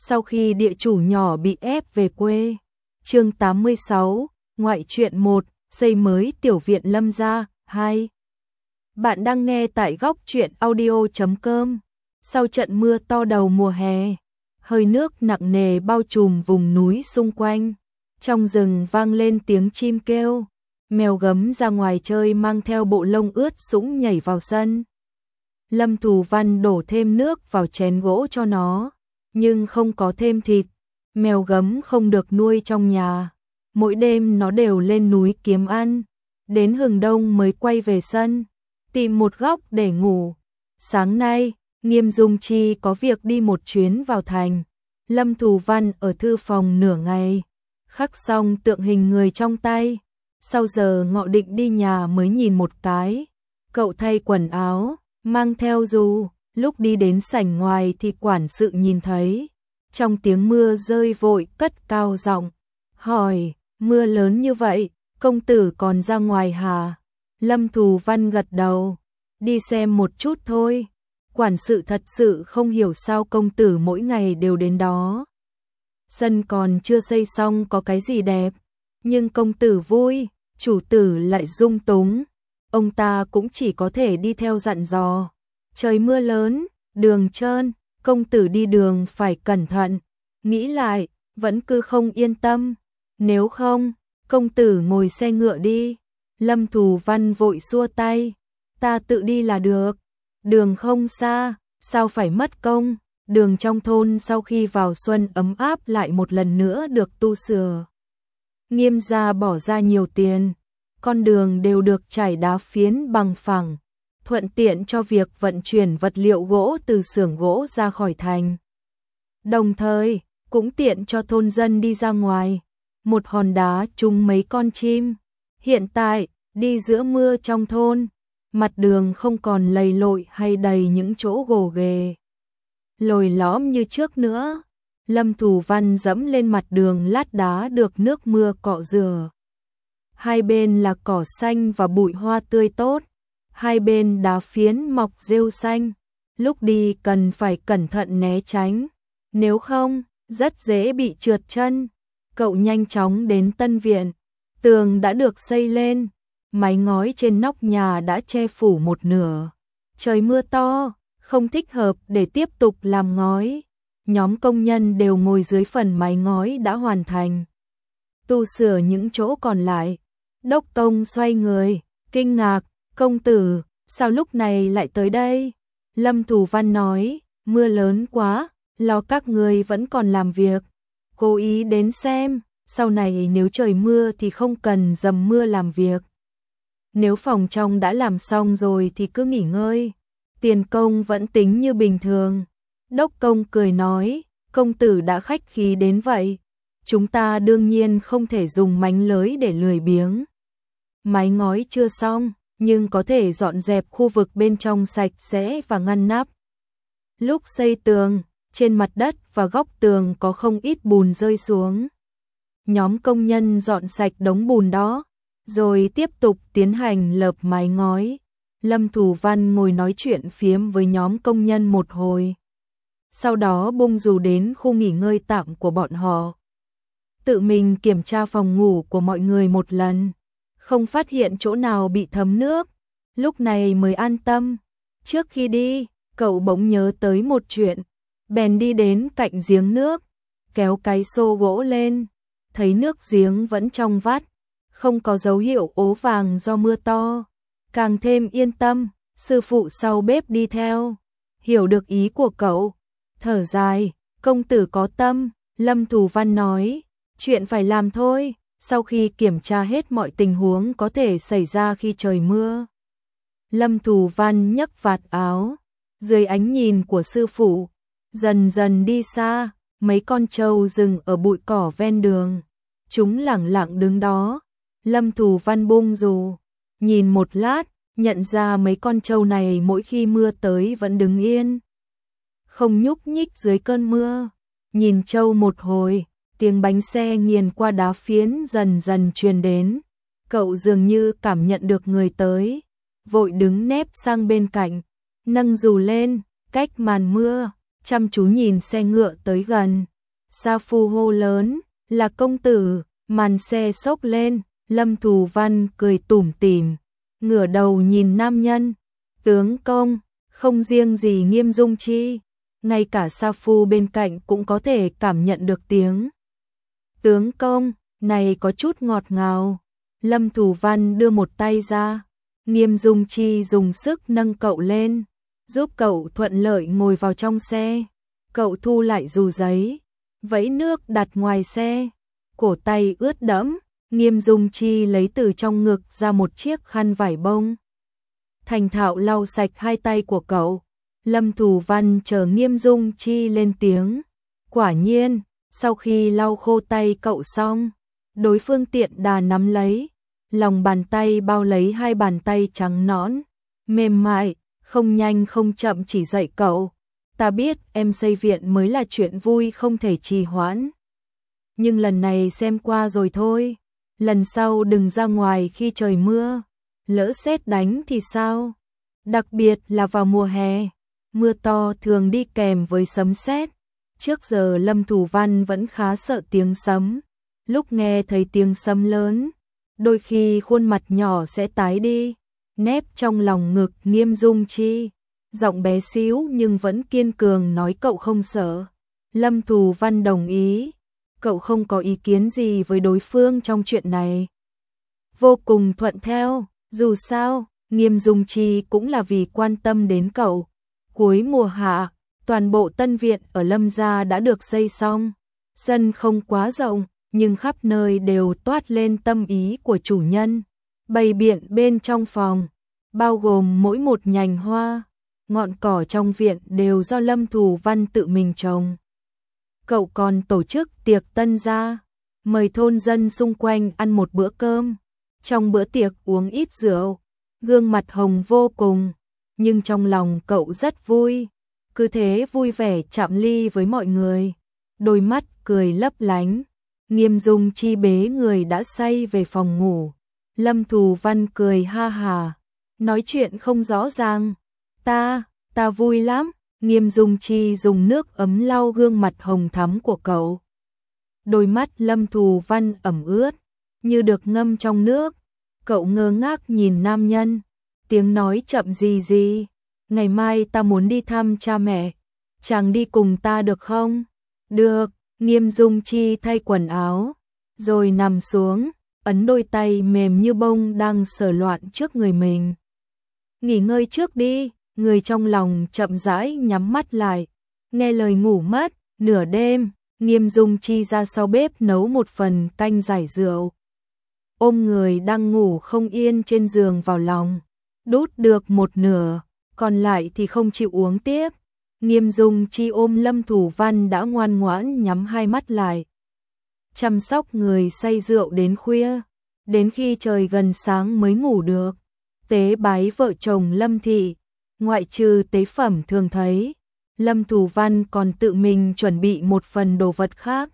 sau khi địa chủ nhỏ bị ép về quê. Chương 86, ngoại truyện 1, xây mới tiểu viện Lâm gia 2. Bạn đang nghe tại góc truyện audio.com. Sau trận mưa to đầu mùa hè, hơi nước nặng nề bao trùm vùng núi xung quanh. Trong rừng vang lên tiếng chim kêu, mèo gấm ra ngoài chơi mang theo bộ lông ướt sũng nhảy vào sân. Lâm Thù Văn đổ thêm nước vào chén gỗ cho nó, nhưng không có thêm thịt. Mèo gấm không được nuôi trong nhà, mỗi đêm nó đều lên núi kiếm ăn, đến hừng đông mới quay về sân, tìm một góc để ngủ. Sáng nay, Nghiêm Dung Chi có việc đi một chuyến vào thành. Lâm Thù Văn ở thư phòng nửa ngày, khắc xong tượng hình người trong tay. Sau giờ ngọ định đi nhà mới nhìn một cái. Cậu thay quần áo, mang theo dù, lúc đi đến sảnh ngoài thì quản sự nhìn thấy. Trong tiếng mưa rơi vội cất cao giọng, hỏi, mưa lớn như vậy, công tử còn ra ngoài hả? Lâm Thù Văn gật đầu, đi xem một chút thôi. Quản sự thật sự không hiểu sao công tử mỗi ngày đều đến đó. Sân còn chưa xây xong có cái gì đẹp, nhưng công tử vui, chủ tử lại dung túng. Ông ta cũng chỉ có thể đi theo dặn dò. Trời mưa lớn, đường trơn, công tử đi đường phải cẩn thận. Nghĩ lại, vẫn cứ không yên tâm. Nếu không, công tử ngồi xe ngựa đi. Lâm Thù Văn vội xua tay. Ta tự đi là được. Đường không xa, sao phải mất công. Đường trong thôn sau khi vào xuân ấm áp lại một lần nữa được tu sửa. Nghiêm gia bỏ ra nhiều tiền. Con đường đều được trải đá phiến bằng phẳng, thuận tiện cho việc vận chuyển vật liệu gỗ từ xưởng gỗ ra khỏi thành. Đồng thời, cũng tiện cho thôn dân đi ra ngoài. Một hòn đá trúng mấy con chim. Hiện tại, đi giữa mưa trong thôn, mặt đường không còn lầy lội hay đầy những chỗ gồ ghề lồi lõm như trước nữa. Lâm Thù Văn dẫm lên mặt đường lát đá được nước mưa cọ rửa. Hai bên là cỏ xanh và bụi hoa tươi tốt, hai bên đá phiến mọc rêu xanh. Lúc đi cần phải cẩn thận né tránh, nếu không, rất dễ bị trượt chân. Cậu nhanh chóng đến tân viện, tường đã được xây lên, mái ngói trên nóc nhà đã che phủ một nửa. Trời mưa to, không thích hợp để tiếp tục làm ngói. Nhóm công nhân đều ngồi dưới phần mái ngói đã hoàn thành, tu sửa những chỗ còn lại. Đốc công xoay người, kinh ngạc, công tử, sao lúc này lại tới đây? Lâm Thù Văn nói, mưa lớn quá, lo các người vẫn còn làm việc. Cố ý đến xem, sau này nếu trời mưa thì không cần dầm mưa làm việc. Nếu phòng trong đã làm xong rồi thì cứ nghỉ ngơi, tiền công vẫn tính như bình thường. Đốc công cười nói, công tử đã khách khí đến vậy, chúng ta đương nhiên không thể dùng mánh lới để lười biếng. Mái ngói chưa xong, nhưng có thể dọn dẹp khu vực bên trong sạch sẽ và ngăn nắp. Lúc xây tường, trên mặt đất và góc tường có không ít bùn rơi xuống. Nhóm công nhân dọn sạch đống bùn đó, rồi tiếp tục tiến hành lợp mái ngói. Lâm Thù Văn ngồi nói chuyện phiếm với nhóm công nhân một hồi. Sau đó bung dù đến khu nghỉ ngơi tạm của bọn họ. Tự mình kiểm tra phòng ngủ của mọi người một lần, không phát hiện chỗ nào bị thấm nước, lúc này mới an tâm. Trước khi đi, cậu bỗng nhớ tới một chuyện, bèn đi đến cạnh giếng nước, kéo cái xô gỗ lên, thấy nước giếng vẫn trong vắt, không có dấu hiệu ố vàng do mưa to. Càng thêm yên tâm, sư phụ sau bếp đi theo, hiểu được ý của cậu, thở dài, công tử có tâm. Lâm Thù Văn nói, chuyện phải làm thôi. Sau khi kiểm tra hết mọi tình huống có thể xảy ra khi trời mưa, Lâm Thù Văn nhấc vạt áo, dưới ánh nhìn của sư phụ, dần dần đi xa. Mấy con trâu dừng ở bụi cỏ ven đường, chúng lẳng lặng đứng đó. Lâm Thù Văn bung dù, nhìn một lát, nhận ra mấy con trâu này mỗi khi mưa tới vẫn đứng yên, không nhúc nhích dưới cơn mưa. Nhìn trâu một hồi, tiếng bánh xe nghiền qua đá phiến dần dần truyền đến. Cậu dường như cảm nhận được người tới, vội đứng nép sang bên cạnh, nâng dù lên, cách màn mưa, chăm chú nhìn xe ngựa tới gần. Sa Phu hô lớn, là công tử, màn xe xốc lên, Lâm Thù Văn cười tủm tỉm, ngửa đầu nhìn nam nhân, tướng công, không riêng gì Nghiêm Dung Chi, ngay cả Sa Phu bên cạnh cũng có thể cảm nhận được tiếng. Tướng công, này có chút ngọt ngào. Lâm Thù Văn đưa một tay ra, Nghiêm Dung Chi dùng sức nâng cậu lên, giúp cậu thuận lợi ngồi vào trong xe. Cậu thu lại dù giấy, vẫy nước đặt ngoài xe, cổ tay ướt đẫm, Nghiêm Dung Chi lấy từ trong ngực ra một chiếc khăn vải bông. Thành thạo lau sạch hai tay của cậu. Lâm Thù Văn chờ Nghiêm Dung Chi lên tiếng. Quả nhiên, sau khi lau khô tay cậu xong, đối phương tiện đà nắm lấy, lòng bàn tay bao lấy hai bàn tay trắng nõn, mềm mại, không nhanh không chậm chỉ dạy cậu. Ta biết em xây viện mới là chuyện vui không thể trì hoãn. Nhưng lần này xem qua rồi thôi, lần sau đừng ra ngoài khi trời mưa, lỡ sét đánh thì sao? Đặc biệt là vào mùa hè, mưa to thường đi kèm với sấm sét. Trước giờ Lâm Thù Văn vẫn khá sợ tiếng sấm, lúc nghe thấy tiếng sấm lớn, đôi khi khuôn mặt nhỏ sẽ tái đi, nép trong lòng ngực Nghiêm Dung Chi, giọng bé xíu nhưng vẫn kiên cường nói cậu không sợ. Lâm Thù Văn đồng ý, cậu không có ý kiến gì với đối phương trong chuyện này. Vô cùng thuận theo, dù sao, Nghiêm Dung Chi cũng là vì quan tâm đến cậu. Cuối mùa hạ, toàn bộ tân viện ở Lâm gia đã được xây xong. Sân không quá rộng, nhưng khắp nơi đều toát lên tâm ý của chủ nhân. Bày biện bên trong phòng, bao gồm mỗi một nhành hoa, ngọn cỏ trong viện đều do Lâm Thù Văn tự mình trồng. Cậu còn tổ chức tiệc tân gia, mời thôn dân xung quanh ăn một bữa cơm. Trong bữa tiệc uống ít rượu, gương mặt hồng vô cùng, nhưng trong lòng cậu rất vui. Cứ thế vui vẻ chạm ly với mọi người, đôi mắt cười lấp lánh. Nghiêm Dung Chi bế người đã say về phòng ngủ. Lâm Thù Văn cười ha hà, nói chuyện không rõ ràng. Ta vui lắm. Nghiêm Dung Chi dùng nước ấm lau gương mặt hồng thắm của cậu. Đôi mắt Lâm Thù Văn ẩm ướt, như được ngâm trong nước. Cậu ngơ ngác nhìn nam nhân, tiếng nói chậm gì. Ngày mai ta muốn đi thăm cha mẹ, chàng đi cùng ta được không? Được. Nghiêm Dung Chi thay quần áo, rồi nằm xuống, ấn đôi tay mềm như bông đang sờ loạn trước người mình. Nghỉ ngơi trước đi. Người trong lòng chậm rãi nhắm mắt lại, nghe lời ngủ mất. Nửa đêm, Nghiêm Dung Chi ra sau bếp nấu một phần canh giải rượu. Ôm người đang ngủ không yên trên giường vào lòng, đút được một nửa, còn lại thì không chịu uống tiếp. Nghiêm Dung Chi ôm Lâm Thù Văn đã ngoan ngoãn nhắm hai mắt lại, chăm sóc người say rượu đến khuya, đến khi trời gần sáng mới ngủ được. Tế bái vợ chồng Lâm thị, ngoại trừ tế phẩm thường thấy, Lâm Thù Văn còn tự mình chuẩn bị một phần đồ vật khác.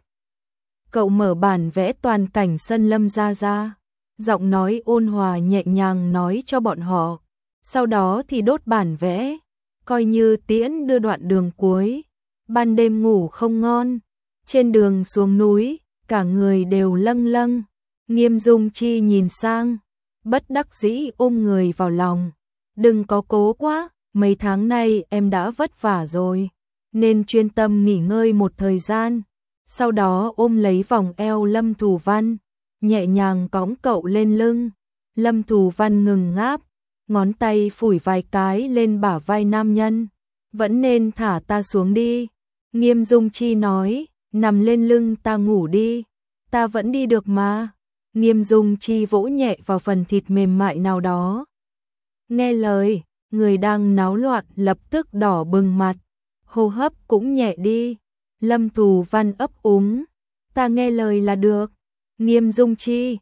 Cậu mở bản vẽ toàn cảnh sân Lâm gia ra, giọng nói ôn hòa nhẹ nhàng nói cho bọn họ, sau đó thì đốt bản vẽ, coi như tiễn đưa đoạn đường cuối. Ban đêm ngủ không ngon, trên đường xuống núi, cả người đều lâng lâng. Nghiêm Dung Chi nhìn sang, bất đắc dĩ ôm người vào lòng. Đừng có cố quá, mấy tháng nay em đã vất vả rồi, nên chuyên tâm nghỉ ngơi một thời gian. Sau đó ôm lấy vòng eo Lâm Thù Văn, nhẹ nhàng cõng cậu lên lưng. Lâm Thù Văn ngừng ngáp, ngón tay phủi vài cái lên bả vai nam nhân. Vẫn nên thả ta xuống đi. Nghiêm Dung Chi nói, nằm lên lưng ta ngủ đi, ta vẫn đi được mà. Nghiêm Dung Chi vỗ nhẹ vào phần thịt mềm mại nào đó. Nghe lời, người đang náo loạn lập tức đỏ bừng mặt, hô hấp cũng nhẹ đi. Lâm Thù Văn ấp úng, ta nghe lời là được. Nghiêm Dung Chi,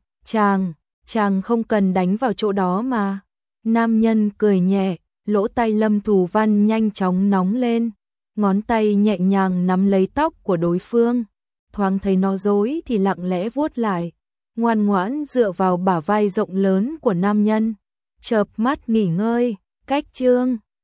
chàng không cần đánh vào chỗ đó mà. Nam nhân cười nhẹ, lỗ tai Lâm Thù Văn nhanh chóng nóng lên, ngón tay nhẹ nhàng nắm lấy tóc của đối phương, thoáng thấy nó rối thì lặng lẽ vuốt lại, ngoan ngoãn dựa vào bả vai rộng lớn của nam nhân, chợp mắt nghỉ ngơi. Cách chương